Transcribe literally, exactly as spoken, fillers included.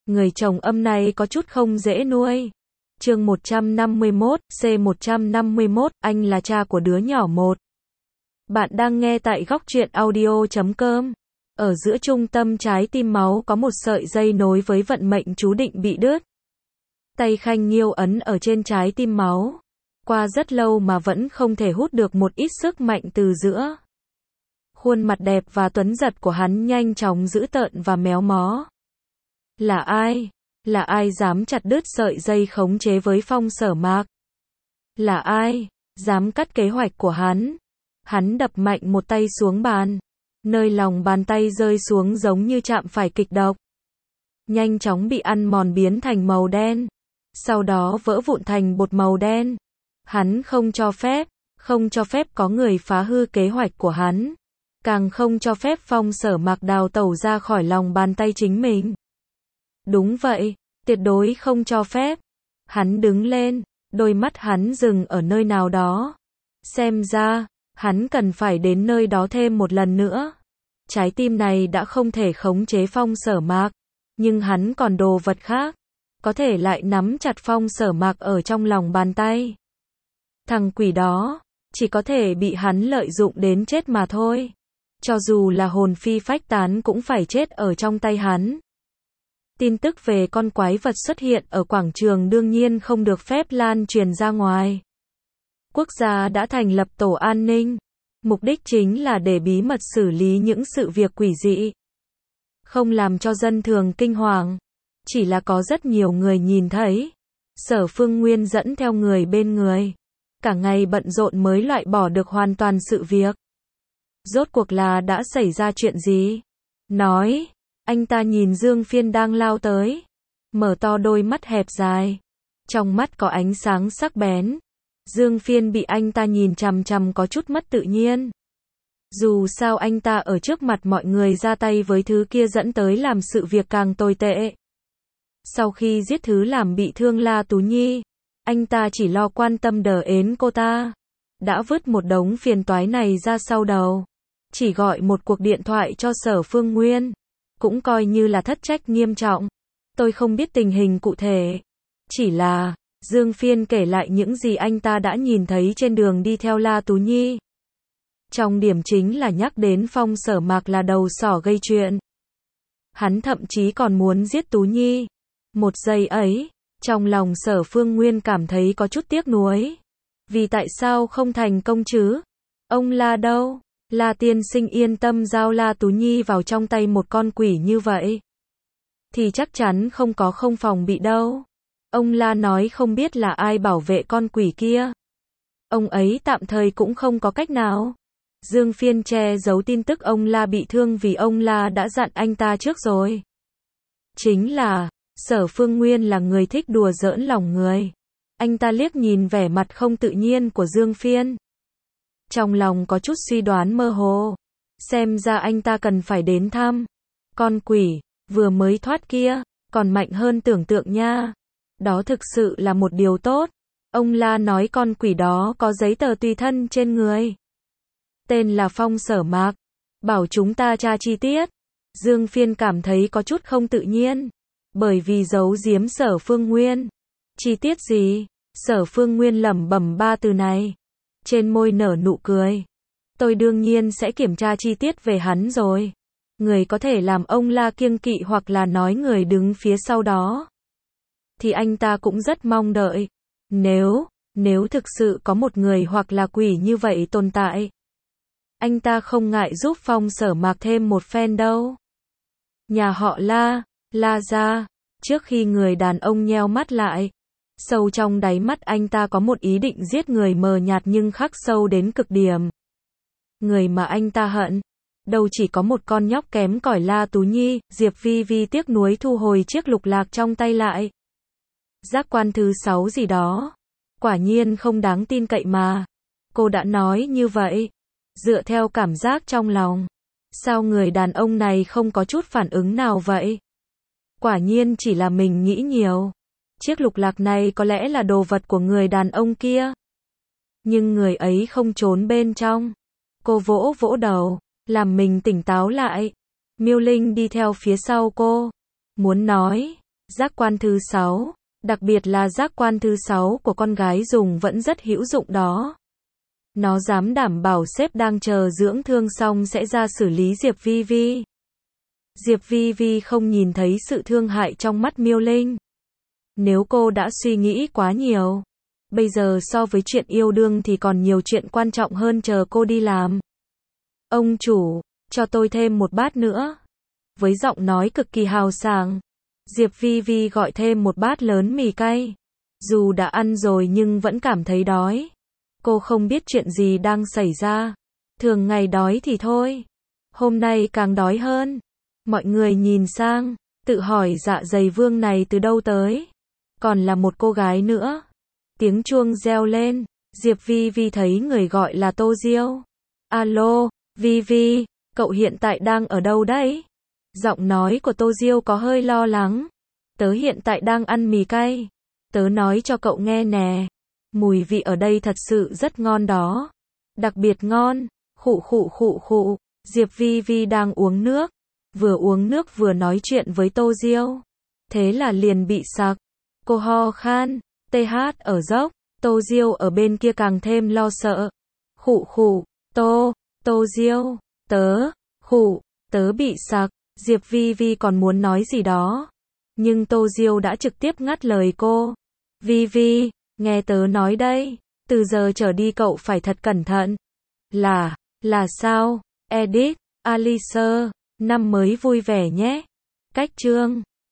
Người chồng âm này có chút không dễ nuôi. Chương một trăm năm mươi mốt, C một trăm năm mươi mốt, anh là cha của đứa nhỏ một. Bạn đang nghe tại góc truyện audio chấm com. Ở giữa trung tâm trái tim máu có một sợi dây nối với vận mệnh chú định bị đứt. Tay Khanh Nghiêu ấn ở trên trái tim máu. Qua rất lâu mà vẫn không thể hút được một ít sức mạnh từ giữa. Khuôn mặt đẹp và tuấn giật của hắn nhanh chóng dữ tợn và méo mó. Là ai? Là ai dám chặt đứt sợi dây khống chế với Phong Sở Mạc? Là ai dám cắt kế hoạch của hắn? Hắn đập mạnh một tay xuống bàn. Nơi lòng bàn tay rơi xuống giống như chạm phải kịch độc. Nhanh chóng bị ăn mòn biến thành màu đen. Sau đó vỡ vụn thành bột màu đen. Hắn không cho phép, không cho phép có người phá hư kế hoạch của hắn. Càng không cho phép Phong Sở Mạc đào tẩu ra khỏi lòng bàn tay chính mình. Đúng vậy, tuyệt đối không cho phép. Hắn đứng lên, đôi mắt hắn dừng ở nơi nào đó. Xem ra, hắn cần phải đến nơi đó thêm một lần nữa. Trái tim này đã không thể khống chế Phong Sở Mạc, nhưng hắn còn đồ vật khác, có thể lại nắm chặt Phong Sở Mạc ở trong lòng bàn tay. Thằng quỷ đó, chỉ có thể bị hắn lợi dụng đến chết mà thôi. Cho dù là hồn phi phách tán cũng phải chết ở trong tay hắn. Tin tức về con quái vật xuất hiện ở quảng trường đương nhiên không được phép lan truyền ra ngoài. Quốc gia đã thành lập tổ an ninh. Mục đích chính là để bí mật xử lý những sự việc quỷ dị. Không làm cho dân thường kinh hoàng. Chỉ là có rất nhiều người nhìn thấy. Sở Phương Nguyên dẫn theo người bên người. Cả ngày bận rộn mới loại bỏ được hoàn toàn sự việc. Rốt cuộc là đã xảy ra chuyện gì? Nói. Anh ta nhìn Dương Phiên đang lao tới. Mở to đôi mắt hẹp dài. Trong mắt có ánh sáng sắc bén. Dương Phiên bị anh ta nhìn chằm chằm có chút mất tự nhiên. Dù sao anh ta ở trước mặt mọi người ra tay với thứ kia dẫn tới làm sự việc càng tồi tệ. Sau khi giết thứ làm bị thương La Tú Nhi, anh ta chỉ lo quan tâm đờ ến cô ta. Đã vứt một đống phiền toái này ra sau đầu. Chỉ gọi một cuộc điện thoại cho Sở Phương Nguyên. Cũng coi như là thất trách nghiêm trọng. Tôi không biết tình hình cụ thể. Chỉ là, Dương Phiên kể lại những gì anh ta đã nhìn thấy trên đường đi theo La Tú Nhi. Trong điểm chính là nhắc đến Phong Sở Mạc là đầu sỏ gây chuyện. Hắn thậm chí còn muốn giết Tú Nhi. Một giây ấy, trong lòng Sở Phương Nguyên cảm thấy có chút tiếc nuối. Vì tại sao không thành công chứ? Ông La đâu? La tiên sinh yên tâm giao La Tú Nhi vào trong tay một con quỷ như vậy. Thì chắc chắn không có không phòng bị đâu. Ông La nói không biết là ai bảo vệ con quỷ kia. Ông ấy tạm thời cũng không có cách nào. Dương Phiên che giấu tin tức ông La bị thương vì ông La đã dặn anh ta trước rồi. Chính là, Sở Phương Nguyên là người thích đùa giỡn lòng người. Anh ta liếc nhìn vẻ mặt không tự nhiên của Dương Phiên. Trong lòng có chút suy đoán mơ hồ. Xem ra anh ta cần phải đến thăm. Con quỷ, vừa mới thoát kia, còn mạnh hơn tưởng tượng nha. Đó thực sự là một điều tốt. Ông La nói con quỷ đó có giấy tờ tùy thân trên người. Tên là Phong Sở Mạc. Bảo chúng ta tra chi tiết. Dương Phiên cảm thấy có chút không tự nhiên. Bởi vì giấu giếm Sở Phương Nguyên. Chi tiết gì? Sở Phương Nguyên lẩm bẩm ba từ này. Trên môi nở nụ cười. Tôi đương nhiên sẽ kiểm tra chi tiết về hắn rồi. Người có thể làm ông La kiêng kỵ hoặc là nói người đứng phía sau đó. Thì anh ta cũng rất mong đợi. Nếu, nếu thực sự có một người hoặc là quỷ như vậy tồn tại. Anh ta không ngại giúp Phong Sở Mạc thêm một phen đâu. Nhà họ La, La gia. Trước khi người đàn ông nheo mắt lại. Sâu trong đáy mắt anh ta có một ý định giết người mờ nhạt nhưng khắc sâu đến cực điểm. Người mà anh ta hận. Đâu chỉ có một con nhóc kém cỏi La Tú Nhi. Diệp Vi Vi tiếc nuối thu hồi chiếc lục lạc trong tay lại. Giác quan thứ sáu gì đó. Quả nhiên không đáng tin cậy mà. Cô đã nói như vậy. Dựa theo cảm giác trong lòng. Sao người đàn ông này không có chút phản ứng nào vậy? Quả nhiên chỉ là mình nghĩ nhiều. Chiếc lục lạc này có lẽ là đồ vật của người đàn ông kia. Nhưng người ấy không trốn bên trong. Cô vỗ vỗ đầu, làm mình tỉnh táo lại. Miêu Linh đi theo phía sau cô. Muốn nói, Giác quan thứ sáu, đặc biệt là giác quan thứ sáu của con gái dùng vẫn rất hữu dụng đó. Nó dám đảm bảo sếp đang chờ dưỡng thương xong sẽ ra xử lý Diệp Vi Vi. Diệp Vi Vi không nhìn thấy sự thương hại trong mắt Miêu Linh. Nếu cô đã suy nghĩ quá nhiều, bây giờ so với chuyện yêu đương thì còn nhiều chuyện quan trọng hơn chờ cô đi làm. Ông chủ, cho tôi thêm một bát nữa. Với giọng nói cực kỳ hào sảng, Diệp Vi Vi gọi thêm một bát lớn mì cay. Dù đã ăn rồi nhưng vẫn cảm thấy đói. Cô không biết chuyện gì đang xảy ra. Thường ngày đói thì thôi. Hôm nay càng đói hơn. Mọi người nhìn sang, tự hỏi dạ dày vương này từ đâu tới. Còn là một cô gái nữa. Tiếng chuông reo lên. Diệp Vi Vi thấy người gọi là Tô Diêu. Alo, Vi Vi, cậu hiện tại đang ở đâu đấy? Giọng nói của Tô Diêu có hơi lo lắng. Tớ hiện tại đang ăn mì cay. Tớ nói cho cậu nghe nè. Mùi vị ở đây thật sự rất ngon đó. Đặc biệt ngon. Khụ khụ khụ khụ. Diệp Vi Vi đang uống nước. Vừa uống nước vừa nói chuyện với Tô Diêu. Thế là liền bị sặc. Cô ho khan. tê hát ở dốc. Tô Diêu ở bên kia càng thêm lo sợ. Khụ khụ. Tô. Tô Diêu. Tớ. Khụ. Tớ bị sặc. Diệp Vi Vi còn muốn nói gì đó. Nhưng Tô Diêu đã trực tiếp ngắt lời cô. Vi Vi, nghe tớ nói đây. Từ giờ trở đi cậu phải thật cẩn thận. Là, là sao? Edit, Alice, năm mới vui vẻ nhé. Cách chương